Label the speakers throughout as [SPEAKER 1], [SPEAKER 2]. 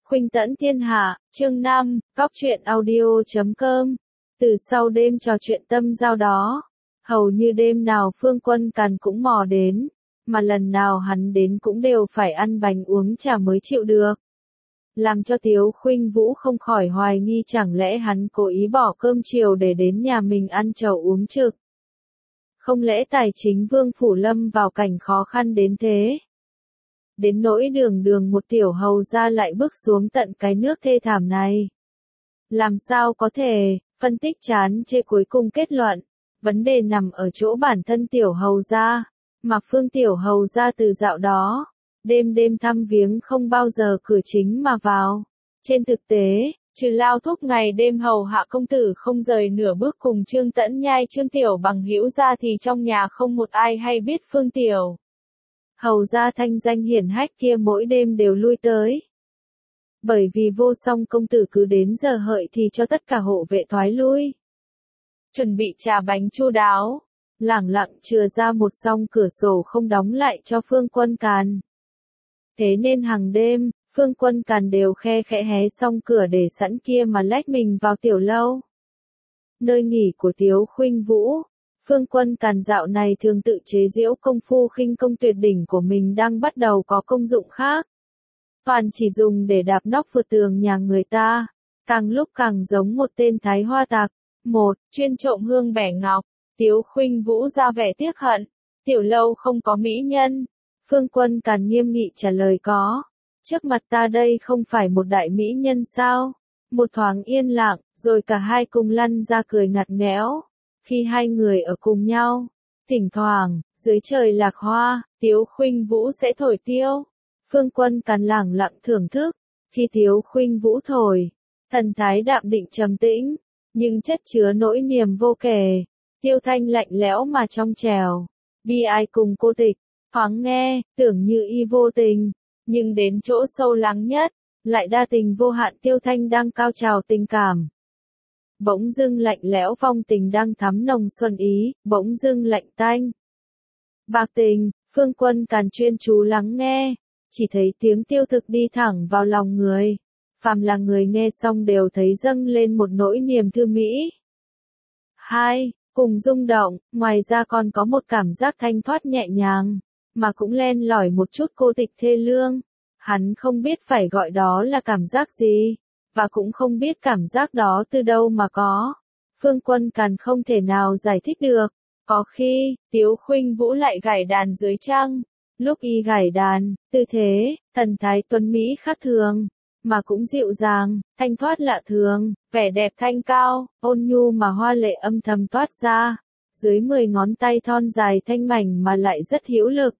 [SPEAKER 1] Khuynh tẫn thiên hạ, chương 5, Cóc truyện audio.com. Từ sau đêm trò chuyện tâm giao đó, hầu như đêm nào Phương Quân Càn cũng mò đến, mà lần nào hắn đến cũng đều phải ăn bánh uống trà mới chịu được. Làm cho Tiếu Khuynh Vũ không khỏi hoài nghi chẳng lẽ hắn cố ý bỏ cơm chiều để đến nhà mình ăn trầu uống trực. Không lẽ tài chính Vương Phủ lâm vào cảnh khó khăn đến thế? Đến nỗi đường một tiểu hầu ra lại bước xuống tận cái nước thê thảm này. Làm sao có thể, phân tích chán chê cuối cùng kết luận, vấn đề nằm ở chỗ bản thân tiểu hầu ra, mà Phương tiểu hầu ra từ dạo đó, đêm thăm viếng không bao giờ cửa chính mà vào. Trên thực tế, trừ Lao Thúc ngày đêm hầu hạ công tử không rời nửa bước cùng Trương Tẫn Nhai Trương Tiểu bằng hữu ra thì trong nhà không một ai hay biết Phương tiểu hầu ra thanh danh hiển hách kia mỗi đêm đều lui tới. Bởi vì Vô Song công tử cứ đến giờ hợi thì cho tất cả hộ vệ thoái lui. Chuẩn bị trà bánh chu đáo, lẳng lặng chừa ra một song cửa sổ không đóng lại cho Phương Quân Càn. Thế nên hàng đêm, Phương Quân Càn đều khe khẽ hé song cửa để sẵn kia mà lách mình vào tiểu lâu. Nơi nghỉ của Tiếu Khuynh Vũ. Phương Quân Càn dạo này thường tự chế giễu công phu khinh công tuyệt đỉnh của mình đang bắt đầu có công dụng khác. Toàn chỉ dùng để đạp nóc vượt tường nhà người ta, càng lúc càng giống một tên thái hoa tặc. Một, chuyên trộm hương bẻ ngọc. Tiếu Khuynh Vũ ra vẻ tiếc hận, tiểu lâu không có mỹ nhân. Phương Quân Càn nghiêm nghị trả lời có. Trước mặt ta đây không phải một đại mỹ nhân sao? Một thoáng yên lặng, rồi cả hai cùng lăn ra cười ngặt nghẽo. Khi hai người ở cùng nhau, thỉnh thoảng, dưới trời lạc hoa, Tiếu Khuynh Vũ sẽ thổi tiêu. Phương Quân Càn lẳng lặng thưởng thức, khi Tiếu Khuynh Vũ thổi, thần thái đạm định trầm tĩnh, nhưng chất chứa nỗi niềm vô kể, tiêu thanh lạnh lẽo mà trong trẻo, bi ai cùng cô tịch, thoáng nghe, tưởng như y vô tình, nhưng đến chỗ sâu lắng nhất, lại đa tình vô hạn tiêu thanh đang cao trào tình cảm. Bỗng dưng lạnh lẽo phong tình đang thắm nồng xuân ý, bỗng dưng lạnh tanh. Bạc tình, Phương Quân Càn chuyên chú lắng nghe, chỉ thấy tiếng tiêu thực đi thẳng vào lòng người. Phàm là người nghe xong đều thấy dâng lên một nỗi niềm thư mỹ. 2. Cùng rung động, ngoài ra còn có một cảm giác thanh thoát nhẹ nhàng, mà cũng len lỏi một chút cô tịch thê lương. Hắn không biết phải gọi đó là cảm giác gì, và cũng không biết cảm giác đó từ đâu mà có. Phương Quân Càn không thể nào giải thích được. Có khi, Tiếu Khuynh Vũ lại gảy đàn dưới trăng. Lúc y gảy đàn, tư thế, thần thái tuấn mỹ khác thường, mà cũng dịu dàng, thanh thoát lạ thường, vẻ đẹp thanh cao, ôn nhu mà hoa lệ âm thầm toát ra. Dưới 10 ngón tay thon dài thanh mảnh mà lại rất hữu lực.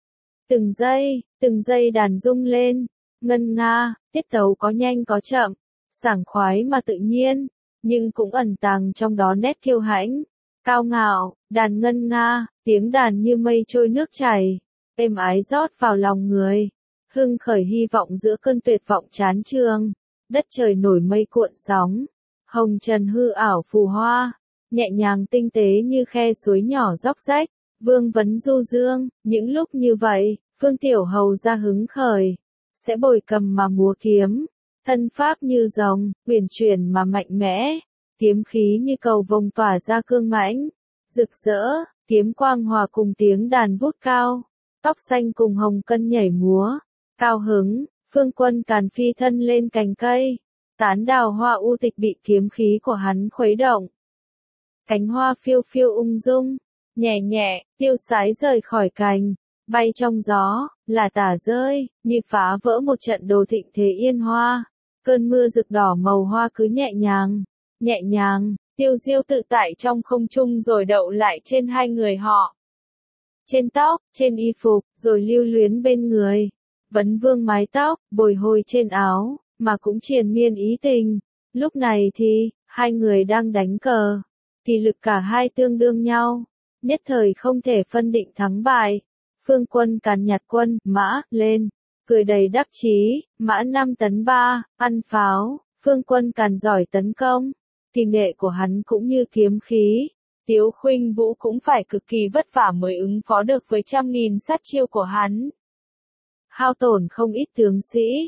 [SPEAKER 1] Từng giây đàn rung lên, ngân nga, tiết tấu có nhanh có chậm, sảng khoái mà tự nhiên, nhưng cũng ẩn tàng trong đó nét kiêu hãnh, cao ngạo, đàn ngân nga, tiếng đàn như mây trôi nước chảy, êm ái rót vào lòng người, hưng khởi hy vọng giữa cơn tuyệt vọng chán chường, đất trời nổi mây cuộn sóng, hồng trần hư ảo phù hoa, nhẹ nhàng tinh tế như khe suối nhỏ róc rách, vương vấn du dương, những lúc như vậy, Phương tiểu hầu ra hứng khởi, sẽ bồi cầm mà múa kiếm, thân pháp như rồng, uyển chuyển mà mạnh mẽ, kiếm khí như cầu vồng tỏa ra cương mãnh, rực rỡ, kiếm quang hòa cùng tiếng đàn vút cao, tóc xanh cùng hồng cân nhảy múa, cao hứng, Phương Quân Càn phi thân lên cành cây, tán đào hoa u tịch bị kiếm khí của hắn khuấy động. Cánh hoa phiêu phiêu ung dung, nhẹ nhẹ, tiêu sái rời khỏi cành, bay trong gió, là tả rơi, như phá vỡ một trận đồ thịnh thế yên hoa. Cơn mưa rực đỏ màu hoa cứ nhẹ nhàng, tiêu diêu tự tại trong không trung rồi đậu lại trên hai người họ. Trên tóc, trên y phục, rồi lưu luyến bên người. Vấn vương mái tóc, bồi hồi trên áo, mà cũng triền miên ý tình. Lúc này thì, hai người đang đánh cờ. Kỳ lực cả hai tương đương nhau. Nhất thời không thể phân định thắng bại. Phương Quân Càn nhặt quân, mã, lên. Cười đầy đắc chí, mã 5 tấn 3, ăn pháo, Phương Quân Càn giỏi tấn công. Kỳ nghệ của hắn cũng như kiếm khí. Tiếu Khuynh Vũ cũng phải cực kỳ vất vả mới ứng phó được với trăm nghìn sát chiêu của hắn. Hao tổn không ít tướng sĩ.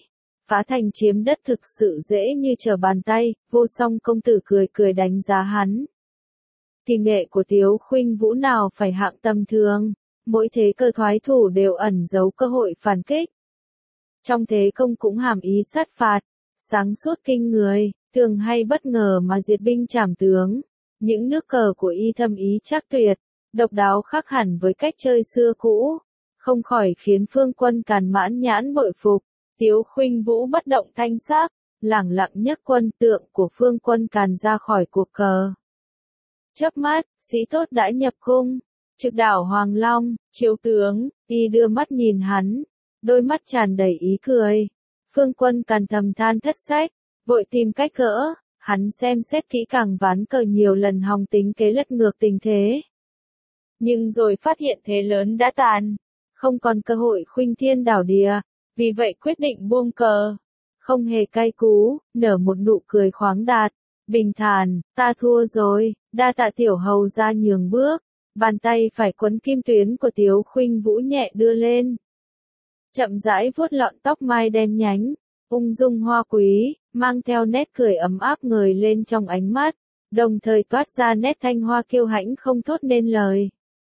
[SPEAKER 1] phá thành chiếm đất thực sự dễ như trở bàn tay, Vô Song công tử cười cười đánh giá hắn. Kỳ nghệ của Tiếu Khuynh Vũ nào phải hạng tầm thường, mỗi thế cơ thoái thủ đều ẩn giấu cơ hội phản kích. Trong thế công cũng hàm ý sát phạt, sáng suốt kinh người, thường hay bất ngờ mà diệt binh trảm tướng. Những nước cờ của y thâm ý chắc tuyệt, độc đáo khác hẳn với cách chơi xưa cũ, không khỏi khiến Phương Quân Càn mãn nhãn bội phục. Tiếu Khuynh Vũ bất động thanh sắc, lẳng lặng nhấc quân tượng của Phương Quân Càn ra khỏi cuộc cờ. Chớp mắt, sĩ tốt đã nhập cung, trực đảo Hoàng Long, chiếu tướng, y đưa mắt nhìn hắn, đôi mắt tràn đầy ý cười. Phương Quân Càn thầm than thất sách, vội tìm cách gỡ, hắn xem xét kỹ càng ván cờ nhiều lần hòng tính kế lật ngược tình thế. Nhưng rồi phát hiện thế lớn đã tàn, không còn cơ hội khuynh thiên đảo địa, vì vậy quyết định buông cờ. Không hề cay cú, nở một nụ cười khoáng đạt, bình thản, ta thua rồi, đa tạ tiểu hầu ra nhường bước. Bàn tay phải quấn kim tuyến của Tiếu Khuynh Vũ nhẹ đưa lên. Chậm rãi vuốt lọn tóc mai đen nhánh, ung dung hoa quý, mang theo nét cười ấm áp ngời lên trong ánh mắt, đồng thời toát ra nét thanh hoa kiêu hãnh không thốt nên lời.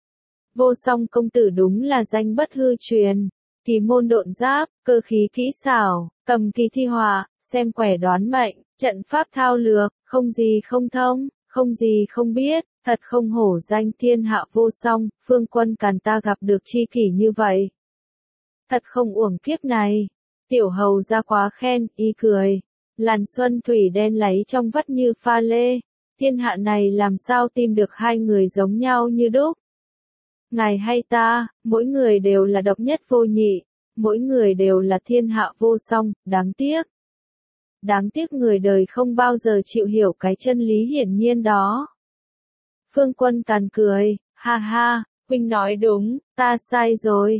[SPEAKER 1] Vô Song công tử đúng là danh bất hư truyền, kỳ môn độn giáp, cơ khí kỹ xảo, cầm kỳ thi họa, xem quẻ đoán mệnh, trận pháp thao lược, không gì không thông, không gì không biết, thật không hổ danh thiên hạ Vô Song. Phương Quân Càn ta gặp được tri kỷ như vậy. Thật không uổng kiếp này. Tiểu hầu ra quá khen, y cười. Làn xuân thủy đen láy trong vắt như pha lê. Thiên hạ này làm sao tìm được hai người giống nhau như đúc. Ngài hay ta, mỗi người đều là độc nhất vô nhị, mỗi người đều là thiên hạ vô song, đáng tiếc. Đáng tiếc người đời không bao giờ chịu hiểu cái chân lý hiển nhiên đó. Phương Quân Càn cười, ha ha, huynh nói đúng, ta sai rồi,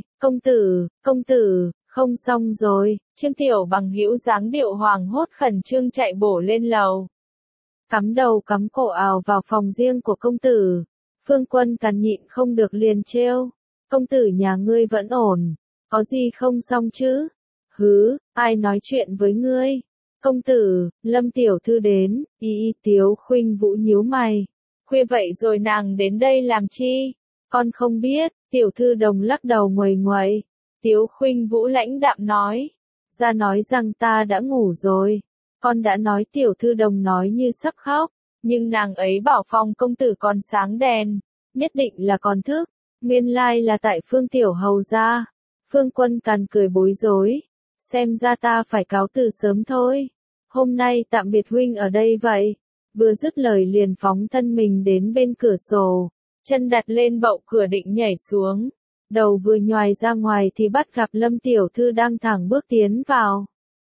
[SPEAKER 1] công tử, không xong rồi. Trương Tiểu Bằng hữu dáng điệu hoàng hốt khẩn trương chạy bổ lên lầu. Cắm đầu cắm cổ ào vào phòng riêng của công tử. Phương Quân Càn nhịn không được liền trêu, công tử nhà ngươi vẫn ổn, có gì không xong chứ? Hứ, ai nói chuyện với ngươi? Công tử, Lâm tiểu thư đến. Tiếu Khuynh Vũ nhíu mày. Khuya vậy rồi nàng đến đây làm chi? Con không biết. Tiểu thư Đồng lắc đầu nguầy nguậy. Tiếu Khuynh Vũ lãnh đạm nói. Ra nói rằng ta đã ngủ rồi. Con đã nói tiểu thư Đồng nói như sắp khóc. Nhưng nàng ấy bảo phòng công tử còn sáng đèn. Nhất định là còn thức. Nguyên lai là tại Phương tiểu hầu gia. Phương Quân Càn cười bối rối. Xem ra ta phải cáo từ sớm thôi. Hôm nay tạm biệt huynh ở đây vậy. Vừa dứt lời liền phóng thân mình đến bên cửa sổ. Chân đặt lên bậu cửa định nhảy xuống. Đầu vừa nhoài ra ngoài thì bắt gặp Lâm tiểu thư đang thẳng bước tiến vào.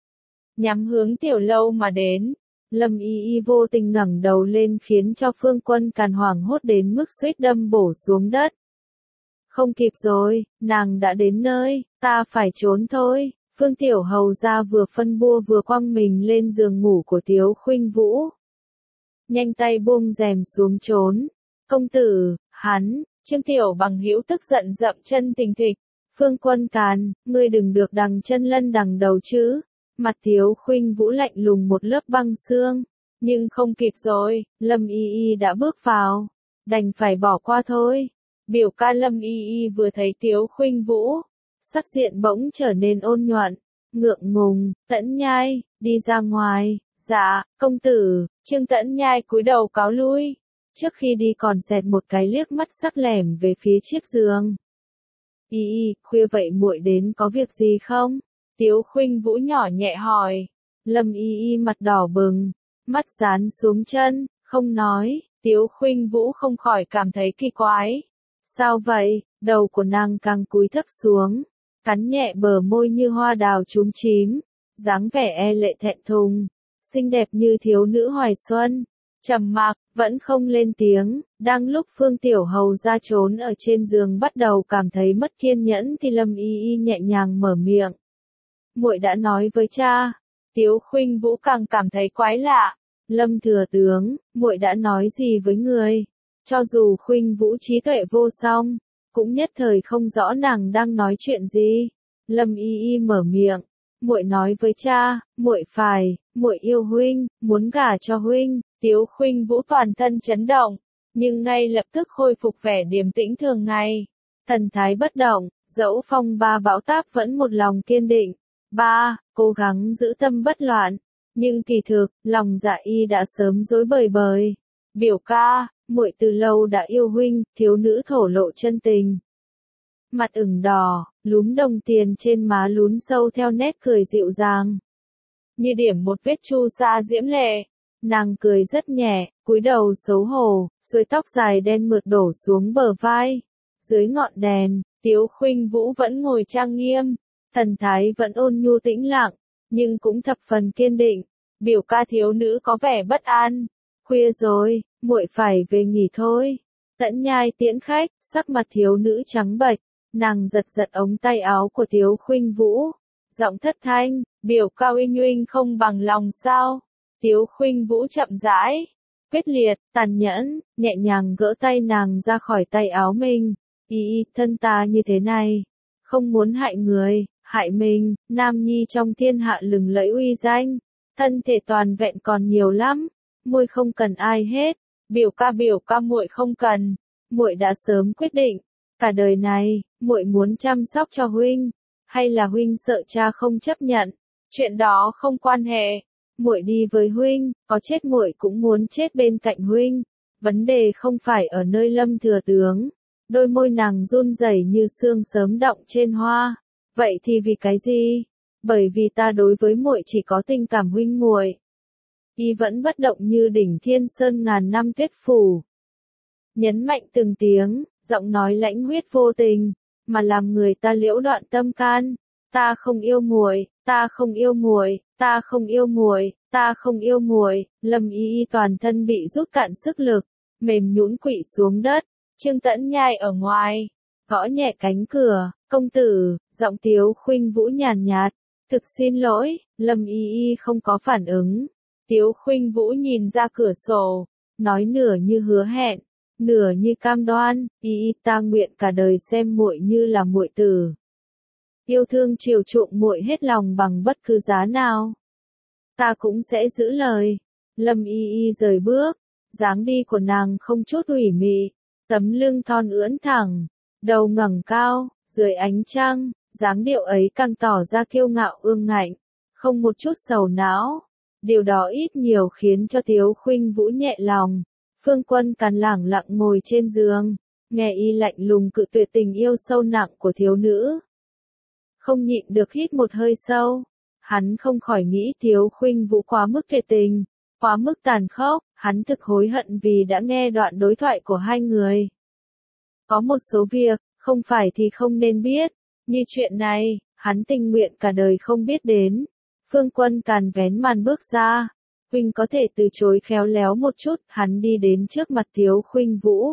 [SPEAKER 1] Nhắm hướng tiểu lâu mà đến. Lâm y vô tình ngẩng đầu lên khiến cho Phương Quân Càn hoảng hốt đến mức suýt đâm bổ xuống đất. Không kịp rồi, nàng đã đến nơi, ta phải trốn thôi. Phương tiểu hầu ra vừa phân bua vừa quăng mình lên giường ngủ của Tiếu Khuynh Vũ. Nhanh tay buông rèm xuống trốn. Công tử, hắn, Trương Tiểu Bằng hữu tức giận dậm chân thình thịch. Phương Quân Càn, ngươi đừng được đằng chân lân đằng đầu chứ. Mặt Tiếu Khuynh Vũ lạnh lùng một lớp băng xương. Nhưng không kịp rồi, Lâm y đã bước vào. Đành phải bỏ qua thôi. Biểu ca Lâm y vừa thấy Tiếu Khuynh Vũ. Sắc diện bỗng trở nên ôn nhuận. Ngượng ngùng, Tẫn Nhai, đi ra ngoài. Dạ, công tử. Trương Tẫn Nhai cúi đầu cáo lui. Trước khi đi còn xẹt một cái liếc mắt sắc lẻm về phía chiếc giường. Khuya vậy muội đến có việc gì không? Tiếu Khuynh Vũ nhỏ nhẹ hỏi. Lâm mặt đỏ bừng, mắt dán xuống chân, không nói. Tiếu Khuynh Vũ không khỏi cảm thấy kỳ quái. Sao vậy? Đầu của nàng càng cúi thấp xuống, cắn nhẹ bờ môi như hoa đào chúm chím, dáng vẻ e lệ thẹn thùng, xinh đẹp như thiếu nữ hoài xuân. Trầm mặc, vẫn không lên tiếng. Đang lúc Phương tiểu hầu ra trốn ở trên giường bắt đầu cảm thấy mất kiên nhẫn thì Lâm y nhẹ nhàng mở miệng. Muội đã nói với cha. Tiếu Khuynh Vũ càng cảm thấy quái lạ. Lâm thừa tướng, muội đã nói gì với người? Cho dù Khuynh Vũ trí tuệ vô song, cũng nhất thời không rõ nàng đang nói chuyện gì. Lâm y mở miệng. muội nói với cha, muội yêu huynh, muốn gả cho huynh. Tiếu Khuynh Vũ toàn thân chấn động, nhưng ngay lập tức khôi phục vẻ điềm tĩnh thường ngày. Thần thái bất động, dẫu phong ba bão táp vẫn một lòng kiên định. Cố gắng giữ tâm bất loạn, nhưng kỳ thực, lòng dạ y đã sớm rối bời bời. Biểu ca, muội từ lâu đã yêu huynh, thiếu nữ thổ lộ chân tình. Mặt ửng đỏ, lúm đồng tiền trên má lún sâu theo nét cười dịu dàng. Như điểm một vết chu sa diễm lệ. Nàng cười rất nhẹ, cúi đầu xấu hổ, xuôi tóc dài đen mượt đổ xuống bờ vai. Dưới ngọn đèn, Tiếu Khuynh Vũ vẫn ngồi trang nghiêm, thần thái vẫn ôn nhu tĩnh lặng, nhưng cũng thập phần kiên định. Biểu ca, thiếu nữ có vẻ bất an. Khuya rồi, muội phải về nghỉ thôi. Tẫn Nhai tiễn khách, sắc mặt thiếu nữ trắng bệch, nàng giật giật ống tay áo của Tiếu Khuynh Vũ. Giọng thất thanh, biểu ca huynh không bằng lòng sao? Tiếu Khuynh Vũ chậm rãi, quyết liệt, tàn nhẫn, nhẹ nhàng gỡ tay nàng ra khỏi tay áo mình. Thân ta như thế này, không muốn hại người, hại mình, nam nhi trong thiên hạ lừng lẫy uy danh, thân thể toàn vẹn còn nhiều lắm, muội không cần ai hết. Biểu ca muội không cần, muội đã sớm quyết định, cả đời này, muội muốn chăm sóc cho huynh, hay là huynh sợ cha không chấp nhận, chuyện đó không quan hệ. Muội đi với huynh, có chết muội cũng muốn chết bên cạnh huynh. Vấn đề không phải ở nơi Lâm thừa tướng. Đôi môi nàng run rẩy như sương sớm động trên hoa. Vậy thì vì cái gì? Bởi vì ta đối với muội chỉ có tình cảm huynh muội. Y vẫn bất động như đỉnh Thiên Sơn ngàn năm tuyết phủ. Nhấn mạnh từng tiếng, giọng nói lãnh huyết vô tình, mà làm người ta liễu đoạn tâm can. Ta không yêu muội, ta không yêu muội, ta không yêu muội, ta không yêu muội. Lâm Y toàn thân bị rút cạn sức lực, mềm nhũn quỵ xuống đất. Trương Tẫn Nhai ở ngoài, gõ nhẹ cánh cửa. Công tử, giọng Tiếu Khuynh Vũ nhàn nhạt. Thực xin lỗi. Lâm Y không có phản ứng. Tiếu Khuynh Vũ nhìn ra cửa sổ, nói nửa như hứa hẹn, nửa như cam đoan. Ta nguyện cả đời xem muội như là muội tử, yêu thương chiều chuộng muội hết lòng bằng bất cứ giá nào. Ta cũng sẽ giữ lời. Lâm Y rời bước, dáng đi của nàng không chút ủy mị, tấm lưng thon ưỡn thẳng, đầu ngẩng cao, dưới ánh trăng, dáng điệu ấy càng tỏ ra kiêu ngạo ương ngạnh, không một chút sầu não. Điều đó ít nhiều khiến cho Tiếu Khuynh Vũ nhẹ lòng. Phương Quân Càn lẳng lặng ngồi trên giường, nghe y lạnh lùng cự tuyệt tình yêu sâu nặng của thiếu nữ. Không nhịn được hít một hơi sâu, hắn không khỏi nghĩ Tiếu Khuynh Vũ quá mức tuyệt tình, quá mức tàn khốc, hắn thực hối hận vì đã nghe đoạn đối thoại của hai người. Có một số việc, không phải thì không nên biết, như chuyện này, hắn tình nguyện cả đời không biết đến. Phương Quân Càn vén màn bước ra, huynh có thể từ chối khéo léo một chút. Hắn đi đến trước mặt Tiếu Khuynh Vũ,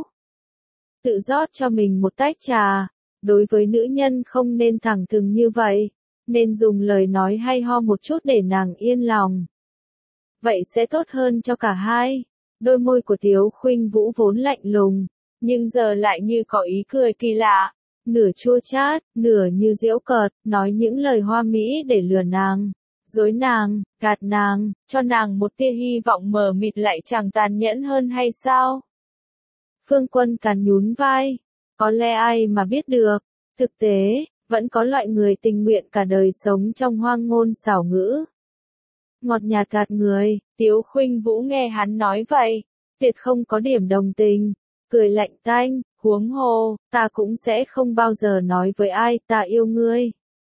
[SPEAKER 1] tự rót cho mình một tách trà. Đối với nữ nhân không nên thẳng thừng như vậy, nên dùng lời nói hay ho một chút để nàng yên lòng. Vậy sẽ tốt hơn cho cả hai. Đôi môi của Tiếu Khuynh Vũ vốn lạnh lùng, nhưng giờ lại như có ý cười kỳ lạ, nửa chua chát, nửa như giễu cợt, nói những lời hoa mỹ để lừa nàng, dối nàng, gạt nàng, cho nàng một tia hy vọng mờ mịt lại chẳng tàn nhẫn hơn hay sao? Phương Quân Càn nhún vai, có lẽ ai mà biết được, thực tế, vẫn có loại người tình nguyện cả đời sống trong hoang ngôn xảo ngữ. Ngọt nhạt gạt người. Tiếu Khuynh Vũ nghe hắn nói vậy, tuyệt không có điểm đồng tình, cười lạnh tanh, huống hồ, ta cũng sẽ không bao giờ nói với ai ta yêu ngươi.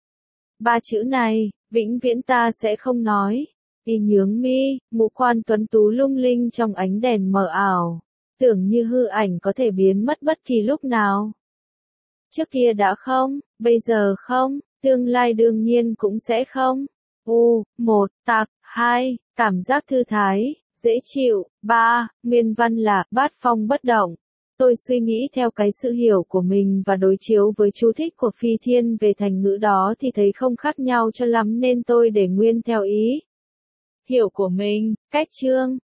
[SPEAKER 1] Ba chữ này, vĩnh viễn ta sẽ không nói. Y nhướng mi, ngũ quan tuấn tú lung linh trong ánh đèn mờ ảo, tưởng như hư ảnh có thể biến mất bất kỳ lúc nào. Trước kia đã không, bây giờ không, tương lai đương nhiên cũng sẽ không. 1. Tạc. 2. Cảm giác thư thái, dễ chịu. 3. Nguyên văn là, bát phong bất động. Tôi suy nghĩ theo cái sự hiểu của mình và đối chiếu với chú thích của Phi Thiên về thành ngữ đó thì thấy không khác nhau cho lắm nên tôi để nguyên theo ý hiểu của mình. Cách chương